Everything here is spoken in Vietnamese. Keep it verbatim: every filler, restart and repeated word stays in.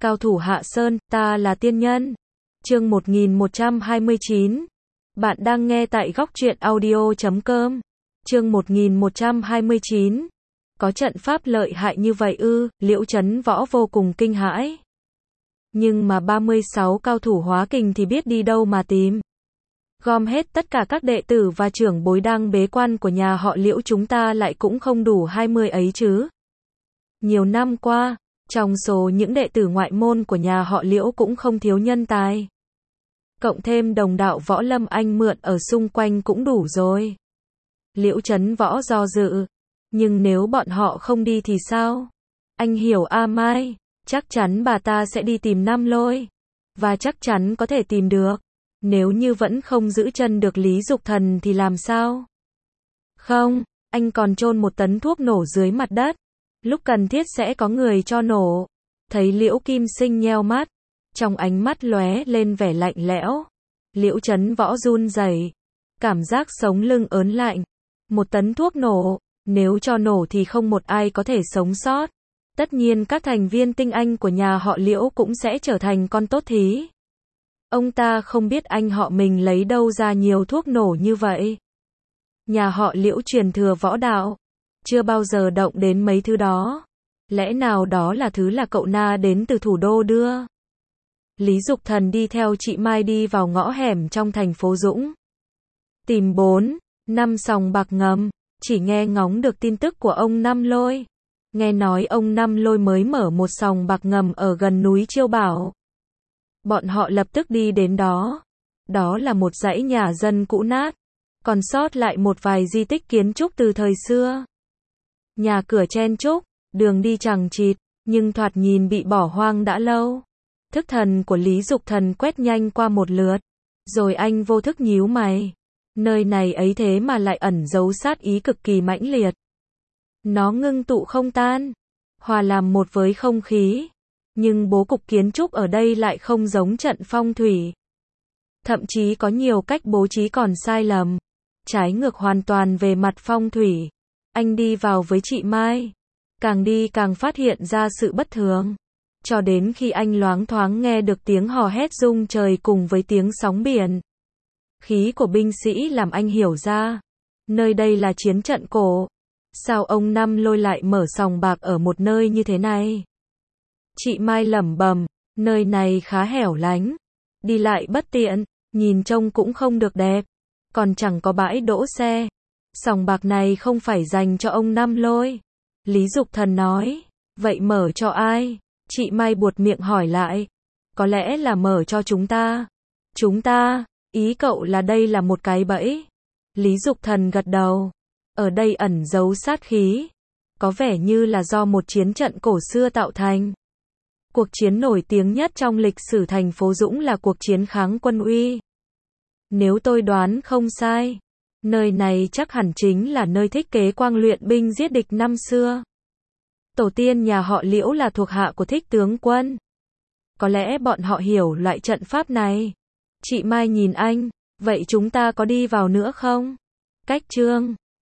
Cao thủ Hạ Sơn, ta là tiên nhân. Chương một nghìn một trăm hai mươi chín. Bạn đang nghe tại góc truyện audio chấm com. Chương một nghìn một trăm hai mươi chín. Có trận pháp lợi hại như vậy ư? Liễu Chấn Võ vô cùng kinh hãi. Nhưng mà ba mươi sáu cao thủ hóa kình thì biết đi đâu mà tìm. Gom hết tất cả các đệ tử và trưởng bối đang bế quan của nhà họ Liễu chúng ta lại cũng không đủ hai mươi ấy chứ. Nhiều năm qua, trong số những đệ tử ngoại môn của nhà họ Liễu cũng không thiếu nhân tài. Cộng thêm đồng đạo Võ Lâm Anh mượn ở xung quanh cũng đủ rồi. Liễu Chấn Võ do dự. Nhưng nếu bọn họ không đi thì sao? Anh hiểu A Mai, chắc chắn bà ta sẽ đi tìm Nam Lôi. Và chắc chắn có thể tìm được. Nếu như vẫn không giữ chân được Lý Dục Thần thì làm sao? Không, anh còn chôn một tấn thuốc nổ dưới mặt đất. Lúc cần thiết sẽ có người cho nổ. Thấy Liễu Kim Sinh nheo mắt. Trong ánh mắt lóe lên vẻ lạnh lẽo. Liễu Chấn Võ run rẩy. Cảm giác sống lưng ớn lạnh. Một tấn thuốc nổ. Nếu cho nổ thì không một ai có thể sống sót. Tất nhiên các thành viên tinh anh của nhà họ Liễu cũng sẽ trở thành con tốt thí. Ông ta không biết anh họ mình lấy đâu ra nhiều thuốc nổ như vậy. Nhà họ Liễu truyền thừa võ đạo. Chưa bao giờ động đến mấy thứ đó. Lẽ nào đó là thứ là cậu Na đến từ thủ đô đưa? Lý Dục Thần đi theo chị Mai đi vào ngõ hẻm trong thành phố Dũng. Tìm bốn, năm sòng bạc ngầm. Chỉ nghe ngóng được tin tức của ông Năm Lôi. Nghe nói ông Năm Lôi mới mở một sòng bạc ngầm ở gần núi Chiêu Bảo. Bọn họ lập tức đi đến đó. Đó là một dãy nhà dân cũ nát. Còn sót lại một vài di tích kiến trúc từ thời xưa. Nhà cửa chen chúc, đường đi chằng chịt, nhưng thoạt nhìn bị bỏ hoang đã lâu. Thức thần của Lý Dục Thần quét nhanh qua một lượt. Rồi anh vô thức nhíu mày. Nơi này ấy thế mà lại ẩn giấu sát ý cực kỳ mãnh liệt. Nó ngưng tụ không tan, hòa làm một với không khí. Nhưng bố cục kiến trúc ở đây lại không giống trận phong thủy. Thậm chí có nhiều cách bố trí còn sai lầm. Trái ngược hoàn toàn về mặt phong thủy. Anh đi vào với chị Mai. Càng đi càng phát hiện ra sự bất thường. Cho đến khi anh loáng thoáng nghe được tiếng hò hét rung trời cùng với tiếng sóng biển. Khí của binh sĩ làm anh hiểu ra. Nơi đây là chiến trận cổ. Sao ông Năm Lôi lại mở sòng bạc ở một nơi như thế này? Chị Mai lẩm bẩm, nơi này khá hẻo lánh. Đi lại bất tiện, nhìn trông cũng không được đẹp. Còn chẳng có bãi đỗ xe. Sòng bạc này không phải dành cho ông Năm Lôi. Lý Dục Thần nói, vậy mở cho ai? Chị Mai buột miệng hỏi lại. Có lẽ là mở cho chúng ta. Chúng ta, ý cậu là đây là một cái bẫy. Lý Dục Thần gật đầu. Ở đây ẩn giấu sát khí. Có vẻ như là do một chiến trận cổ xưa tạo thành. Cuộc chiến nổi tiếng nhất trong lịch sử thành phố Dũng là cuộc chiến kháng quân Uy. Nếu tôi đoán không sai, nơi này chắc hẳn chính là nơi Thích Kế Quang luyện binh giết địch năm xưa. Tổ tiên nhà họ Liễu là thuộc hạ của Thích tướng quân. Có lẽ bọn họ hiểu loại trận pháp này. Chị Mai nhìn anh, vậy chúng ta có đi vào nữa không? Cách chương